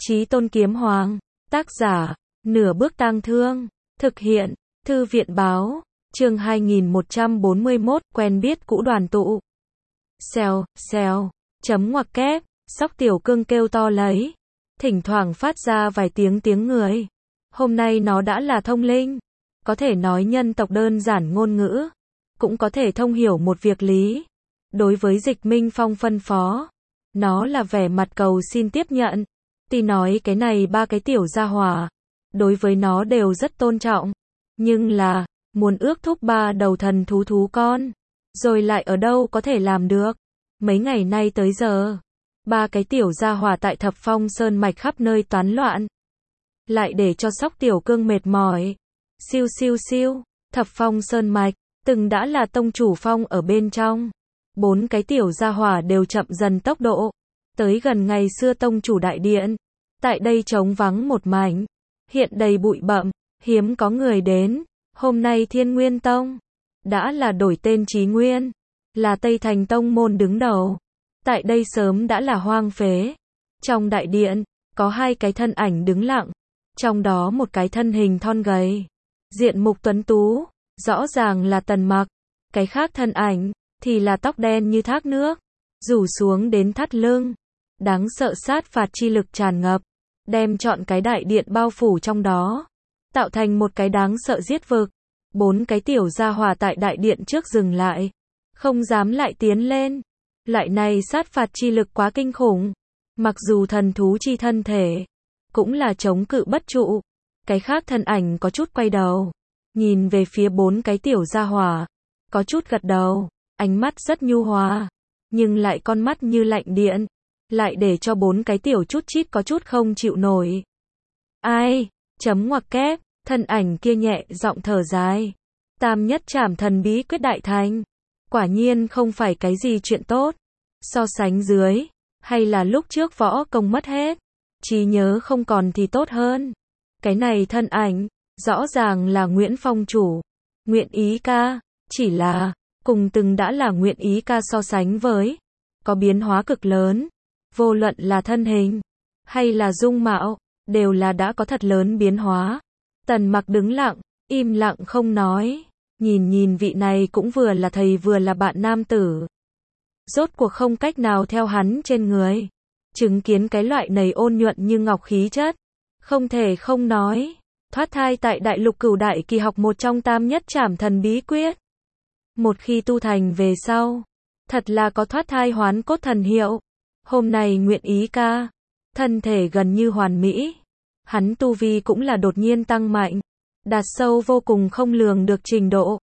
Chí Tôn Kiếm Hoàng, tác giả, Nửa Bước Tang Thương, thực hiện, Thư viện báo, chương 2141, quen biết cũ đoàn tụ. Xèo, xèo, chấm ngoặc kép, sóc tiểu cương kêu to lấy, thỉnh thoảng phát ra vài tiếng người. Hôm nay nó đã là thông linh, có thể nói nhân tộc đơn giản ngôn ngữ, cũng có thể thông hiểu một việc lý. Đối với Dịch Minh Phong phân phó, nó là vẻ mặt cầu xin tiếp nhận. Tuy nói cái này ba cái tiểu gia hỏa, đối với nó đều rất tôn trọng, nhưng là, muốn ước thúc ba đầu thần thú con, rồi lại ở đâu có thể làm được. Mấy ngày nay tới giờ, ba cái tiểu gia hỏa tại Thập Phong Sơn Mạch khắp nơi toán loạn, lại để cho sóc tiểu cương mệt mỏi. Siêu siêu siêu, Thập Phong Sơn Mạch, từng đã là tông chủ phong ở bên trong. Bốn cái tiểu gia hỏa đều chậm dần tốc độ, tới gần ngày xưa tông chủ đại điện. Tại đây trống vắng một mảnh, hiện đầy bụi bặm, hiếm có người đến. Hôm nay Thiên Nguyên Tông đã là đổi tên Chí Nguyên, là Tây Thành tông môn đứng đầu. Tại đây sớm đã là hoang phế. Trong đại điện, có hai cái thân ảnh đứng lặng, trong đó một cái thân hình thon gầy, diện mục tuấn tú, rõ ràng là Tần Mặc. Cái khác thân ảnh thì là tóc đen như thác nước, rủ xuống đến thắt lưng, đáng sợ sát phạt chi lực tràn ngập, đem trọn cái đại điện bao phủ trong đó, tạo thành một cái đáng sợ giết vực. Bốn cái tiểu gia hỏa tại đại điện trước dừng lại, không dám lại tiến lên. Loại này sát phạt chi lực quá kinh khủng, mặc dù thần thú chi thân thể cũng là chống cự bất trụ. Cái khác thân ảnh có chút quay đầu, nhìn về phía bốn cái tiểu gia hỏa, có chút gật đầu, ánh mắt rất nhu hòa, nhưng lại con mắt như lạnh điện, lại để cho bốn cái tiểu chút chít có chút không chịu nổi. Ai? Chấm ngoặc kép, thân ảnh kia nhẹ giọng thở dài. Tam nhất trảm thần bí quyết đại thành, quả nhiên không phải cái gì chuyện tốt. So sánh dưới, hay là lúc trước võ công mất hết, trí nhớ không còn thì tốt hơn. Cái này thân ảnh, rõ ràng là Nguyễn Phong chủ, Nguyện Ý ca, chỉ là, cùng từng đã là Nguyện Ý ca so sánh với, có biến hóa cực lớn. Vô luận là thân hình, hay là dung mạo, đều là đã có thật lớn biến hóa. Tần Mặc đứng lặng, im lặng không nói, nhìn vị này cũng vừa là thầy vừa là bạn nam tử. Rốt cuộc không cách nào theo hắn trên người, chứng kiến cái loại này ôn nhuận như ngọc khí chất, không thể không nói, thoát thai tại đại lục cửu đại kỳ học một trong tam nhất trảm thần bí quyết. Một khi tu thành về sau, thật là có thoát thai hoán cốt thần hiệu. Hôm nay Nguyện Ý ca, thân thể gần như hoàn mỹ, hắn tu vi cũng là đột nhiên tăng mạnh, đạt sâu vô cùng không lường được trình độ,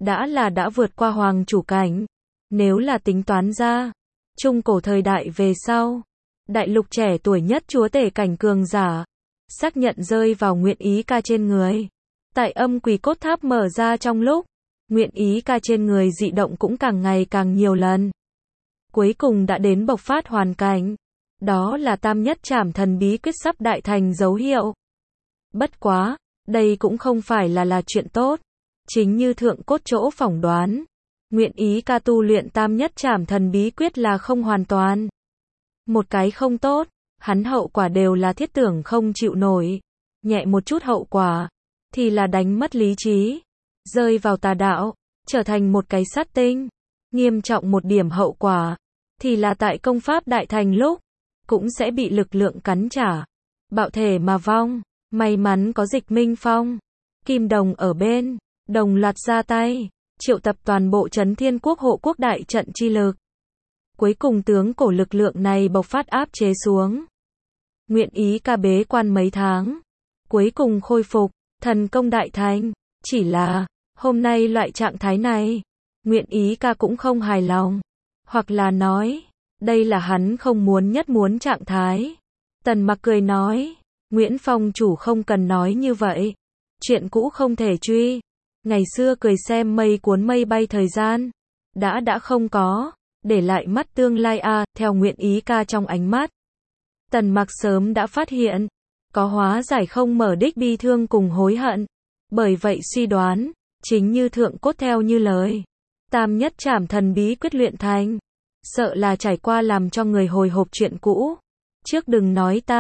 đã vượt qua hoàng chủ cảnh. Nếu là tính toán ra, trung cổ thời đại về sau, đại lục trẻ tuổi nhất chúa tể cảnh cường giả, xác nhận rơi vào Nguyện Ý ca trên người. Tại âm quỷ cốt tháp mở ra trong lúc, Nguyện Ý ca trên người dị động cũng càng ngày càng nhiều lần. Cuối cùng đã đến bộc phát hoàn cảnh, đó là tam nhất trảm thần bí quyết sắp đại thành dấu hiệu. Bất quá, đây cũng không phải là chuyện tốt. Chính như thượng cốt chỗ phỏng đoán, Nguyện Ý ca tu luyện tam nhất trảm thần bí quyết là không hoàn toàn. Một cái không tốt, hắn hậu quả đều là thiết tưởng không chịu nổi. Nhẹ một chút hậu quả, thì là đánh mất lý trí, rơi vào tà đạo, trở thành một cái sát tinh. Nghiêm trọng một điểm hậu quả, thì là tại công pháp đại thành lúc, cũng sẽ bị lực lượng cắn trả, bạo thể mà vong. May mắn có Dịch Minh Phong, Kim Đồng ở bên, đồng loạt ra tay, triệu tập toàn bộ Trấn Thiên Quốc hộ quốc đại trận chi lực. Cuối cùng tướng cổ lực lượng này bộc phát áp chế xuống. Nguyện Ý ca bế quan mấy tháng, cuối cùng khôi phục, thần công đại thành. Chỉ là, hôm nay loại trạng thái này, Nguyện Ý ca cũng không hài lòng. Hoặc là nói, đây là hắn không muốn trạng thái. Tần Mặc cười nói, Nguyễn Phong chủ không cần nói như vậy. Chuyện cũ không thể truy. Ngày xưa cười xem mây cuốn mây bay thời gian, đã không có, để lại mắt tương lai theo Nguyện Ý ca trong ánh mắt. Tần Mặc sớm đã phát hiện, có hóa giải không mở đích bi thương cùng hối hận. Bởi vậy suy đoán, chính như thượng cốt theo như lời, tam nhất trảm thần bí quyết luyện thành, sợ là trải qua làm cho người hồi hộp chuyện cũ. Trước đừng nói ta,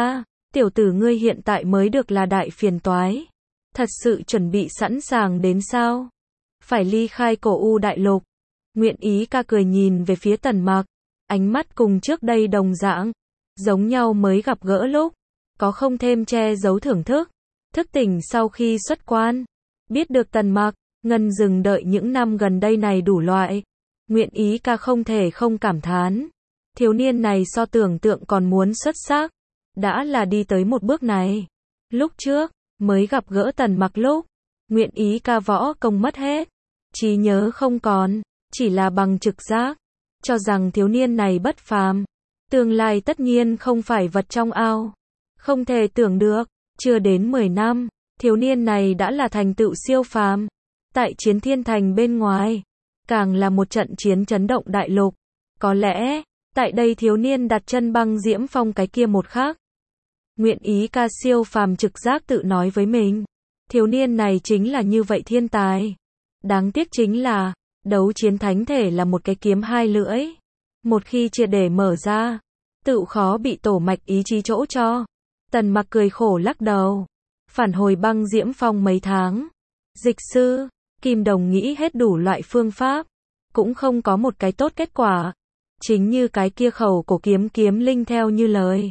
tiểu tử ngươi hiện tại mới được là đại phiền toái. Thật sự chuẩn bị sẵn sàng đến sao? Phải ly khai Cổ U đại lục. Nguyện Ý ca cười nhìn về phía Tần Mặc, ánh mắt cùng trước đây đồng dạng, giống nhau mới gặp gỡ lúc, có không thêm che giấu thưởng thức. Thức tỉnh sau khi xuất quan, biết được Tần Mặc, Ngân Dừng đợi những năm gần đây này đủ loại. Nguyện Ý ca không thể không cảm thán. Thiếu niên này so tưởng tượng còn muốn xuất sắc. Đã là đi tới một bước này. Lúc trước, mới gặp gỡ Tần Mặc lúc, Nguyện Ý ca võ công mất hết. Trí nhớ không còn, chỉ là bằng trực giác. Cho rằng thiếu niên này bất phàm. Tương lai tất nhiên không phải vật trong ao. Không thể tưởng được, chưa đến 10 năm, thiếu niên này đã là thành tựu siêu phàm. Tại Chiến Thiên Thành bên ngoài, càng là một trận chiến chấn động đại lục. Có lẽ, tại đây thiếu niên đặt chân Băng Diễm Phong cái kia một khắc. Nguyện Ý ca siêu phàm trực giác tự nói với mình. Thiếu niên này chính là như vậy thiên tài. Đáng tiếc chính là, đấu chiến thánh thể là một cái kiếm hai lưỡi. Một khi triệt để mở ra, tự khó bị tổ mạch ý chí chỗ cho. Tần Mặc cười khổ lắc đầu. Phản hồi Băng Diễm Phong mấy tháng. Dịch sư, Kim Đồng nghĩ hết đủ loại phương pháp. Cũng không có một cái tốt kết quả. Chính như cái kia khẩu cổ kiếm linh theo như lời.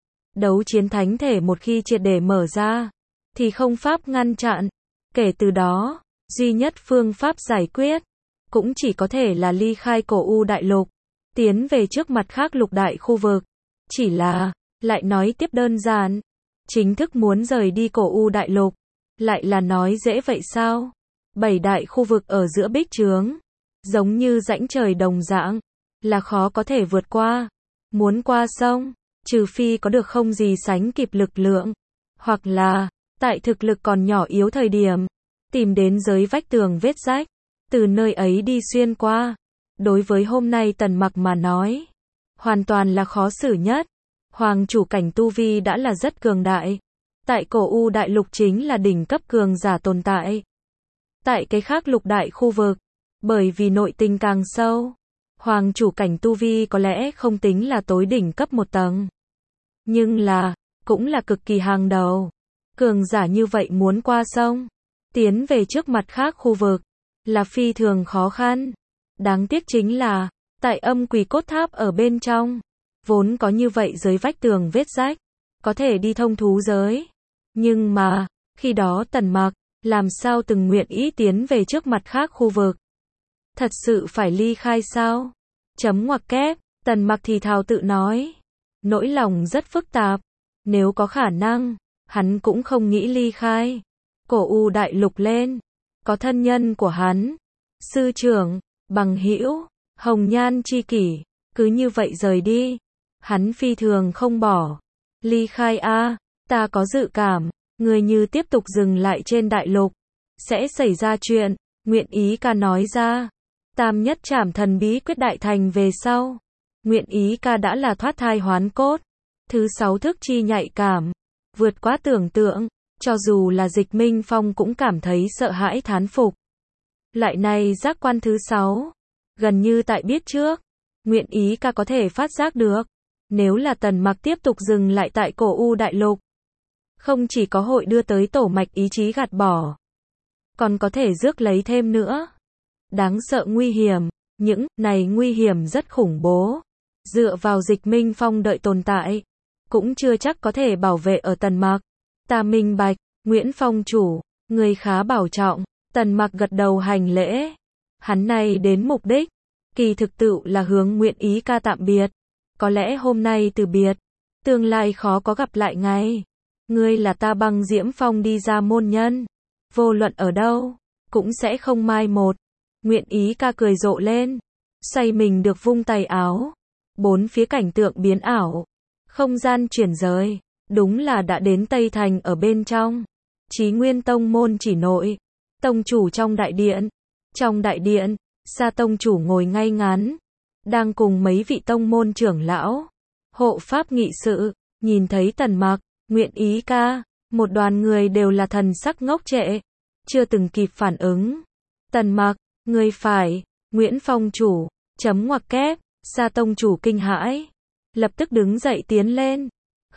Đấu chiến thánh thể một khi triệt để mở ra, thì không pháp ngăn chặn. Kể từ đó, duy nhất phương pháp giải quyết, cũng chỉ có thể là ly khai Cổ U đại lục, tiến về trước mặt khác lục đại khu vực. Chỉ là, lại nói tiếp đơn giản, chính thức muốn rời đi Cổ U đại lục, lại là nói dễ vậy sao? 7 đại khu vực ở giữa bích trướng, giống như rãnh trời đồng dạng, là khó có thể vượt qua. Muốn qua sông, trừ phi có được không gì sánh kịp lực lượng, hoặc là, tại thực lực còn nhỏ yếu thời điểm, tìm đến giới vách tường vết rách, từ nơi ấy đi xuyên qua. Đối với hôm nay Tần Mặc mà nói, hoàn toàn là khó xử nhất. Hoàng chủ cảnh tu vi đã là rất cường đại. Tại Cổ U đại lục chính là đỉnh cấp cường giả tồn tại. Tại cái khác lục đại khu vực, bởi vì nội tình càng sâu, hoàng chủ cảnh tu vi có lẽ không tính là tối đỉnh cấp một tầng. Nhưng là, cũng là cực kỳ hàng đầu. Cường giả như vậy muốn qua sông, tiến về trước mặt khác khu vực, là phi thường khó khăn. Đáng tiếc chính là, tại Âm Quỷ Cốt Tháp ở bên trong, vốn có như vậy giới vách tường vết rách, có thể đi thông thú giới. Nhưng mà, khi đó Tần Mặc, làm sao từng nguyện ý tiến về trước mặt khác khu vực. Thật sự phải ly khai sao? Chấm ngoặc kép, Tần Mặc thì thào tự nói. Nỗi lòng rất phức tạp. Nếu có khả năng, hắn cũng không nghĩ ly khai. Cổ U đại lục lên, có thân nhân của hắn, sư trưởng, bằng hữu, hồng nhan chi kỷ, cứ như vậy rời đi. Hắn phi thường không bỏ. Ly khai a, ta có dự cảm, người như tiếp tục dừng lại trên đại lục, sẽ xảy ra chuyện. Nguyện Ý ca nói ra. Tam nhất trảm thần bí quyết đại thành về sau, Nguyện Ý ca đã là thoát thai hoán cốt. Thứ 6 thức chi nhạy cảm, vượt quá tưởng tượng, cho dù là Dịch Minh Phong cũng cảm thấy sợ hãi thán phục. Loại này giác quan thứ 6, gần như tại biết trước, Nguyện Ý ca có thể phát giác được. Nếu là Tần Mặc tiếp tục dừng lại tại Cổ U đại lục, không chỉ có hội đưa tới tổ mạch ý chí gạt bỏ, còn có thể rước lấy thêm nữa. Đáng sợ nguy hiểm, những này nguy hiểm rất khủng bố. Dựa vào Dịch Minh Phong đợi tồn tại, cũng chưa chắc có thể bảo vệ ở Tần Mặc. Ta minh bạch, Nguyễn Phong chủ, người khá bảo trọng. Tần Mặc gật đầu hành lễ. Hắn này đến mục đích, kỳ thực tựu là hướng Nguyện Ý ca tạm biệt. Có lẽ hôm nay từ biệt, tương lai khó có gặp lại ngày. Ngươi là ta Băng Diễm Phong đi ra môn nhân, vô luận ở đâu, cũng sẽ không mai một. Nguyện Ý ca cười rộ lên, xoay mình được vung tay áo. Bốn phía cảnh tượng biến ảo, không gian chuyển rời, đúng là đã đến Tây Thành ở bên trong. Chí Nguyên tông môn chỉ nội, tông chủ trong đại điện. Trong đại điện, Sa tông chủ ngồi ngay ngắn, đang cùng mấy vị tông môn trưởng lão, hộ pháp nghị sự, nhìn thấy Tần Mặc, Nguyện Ý ca, một đoàn người đều là thần sắc ngốc trệ, chưa từng kịp phản ứng. Tần Mặc, người phải, Nguyễn Phong chủ, chấm ngoặc kép, Sa tông chủ kinh hãi, lập tức đứng dậy tiến lên,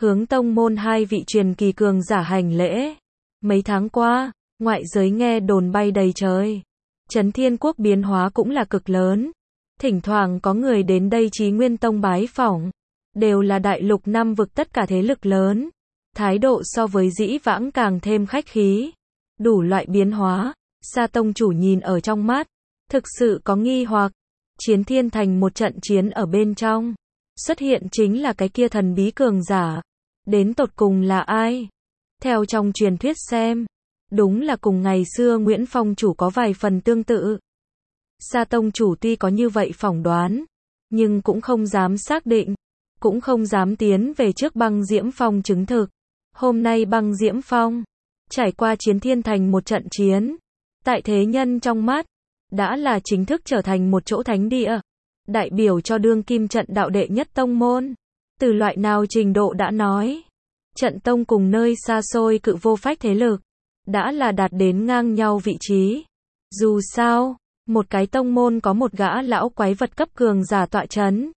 hướng tông môn hai vị truyền kỳ cường giả hành lễ. Mấy tháng qua, ngoại giới nghe đồn bay đầy trời. Trấn Thiên Quốc biến hóa cũng là cực lớn. Thỉnh thoảng có người đến đây Chí Nguyên Tông bái phỏng. Đều là đại lục năm vực tất cả thế lực lớn. Thái độ so với dĩ vãng càng thêm khách khí. Đủ loại biến hóa, Sa tông chủ nhìn ở trong mắt. Thực sự có nghi hoặc. Chiến Thiên Thành một trận chiến ở bên trong. Xuất hiện chính là cái kia thần bí cường giả. Đến tột cùng là ai? Theo trong truyền thuyết xem. Đúng là cùng ngày xưa Nguyễn Phong chủ có vài phần tương tự. Sa tông chủ tuy có như vậy phỏng đoán. Nhưng cũng không dám xác định. Cũng không dám tiến về trước Băng Diễm Phong chứng thực. Hôm nay Băng Diễm Phong. Trải qua Chiến Thiên Thành một trận chiến. Tại thế nhân trong mắt. Đã là chính thức trở thành một chỗ thánh địa. Đại biểu cho đương kim trận đạo đệ nhất tông môn. Từ loại nào trình độ đã nói. Trận tông cùng nơi xa xôi cự vô phách thế lực. Đã là đạt đến ngang nhau vị trí. Dù sao, một cái tông môn có một gã lão quái vật cấp cường giả tọa chấn.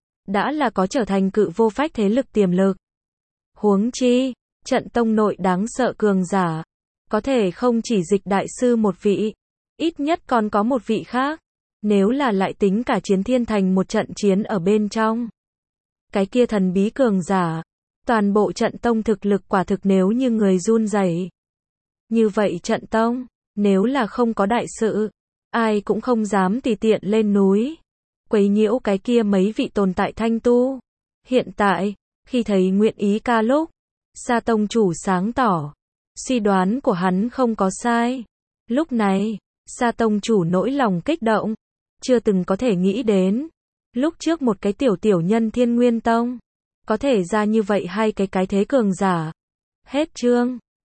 Đã là có trở thành cự vô phách thế lực tiềm lực. Huống chi, trận tông nội đáng sợ cường giả. Có thể không chỉ dịch đại sư một vị. Ít nhất còn có một vị khác. Nếu là lại tính cả Chiến Thiên Thành một trận chiến ở bên trong. Cái kia thần bí cường giả. Toàn bộ trận tông thực lực quả thực nếu như người run rẩy. Như vậy trận tông, nếu là không có đại sự, ai cũng không dám tùy tiện lên núi. Quấy nhiễu cái kia mấy vị tồn tại thanh tu. Hiện tại, khi thấy nguyện ý ca lúc, Sa tông chủ sáng tỏ. Suy đoán của hắn không có sai. Lúc này, Sa tông chủ nỗi lòng kích động. Chưa từng có thể nghĩ đến. Lúc trước một cái tiểu nhân Thiên Nguyên Tông. Có thể ra như vậy hai cái thế cường giả. Hết chương.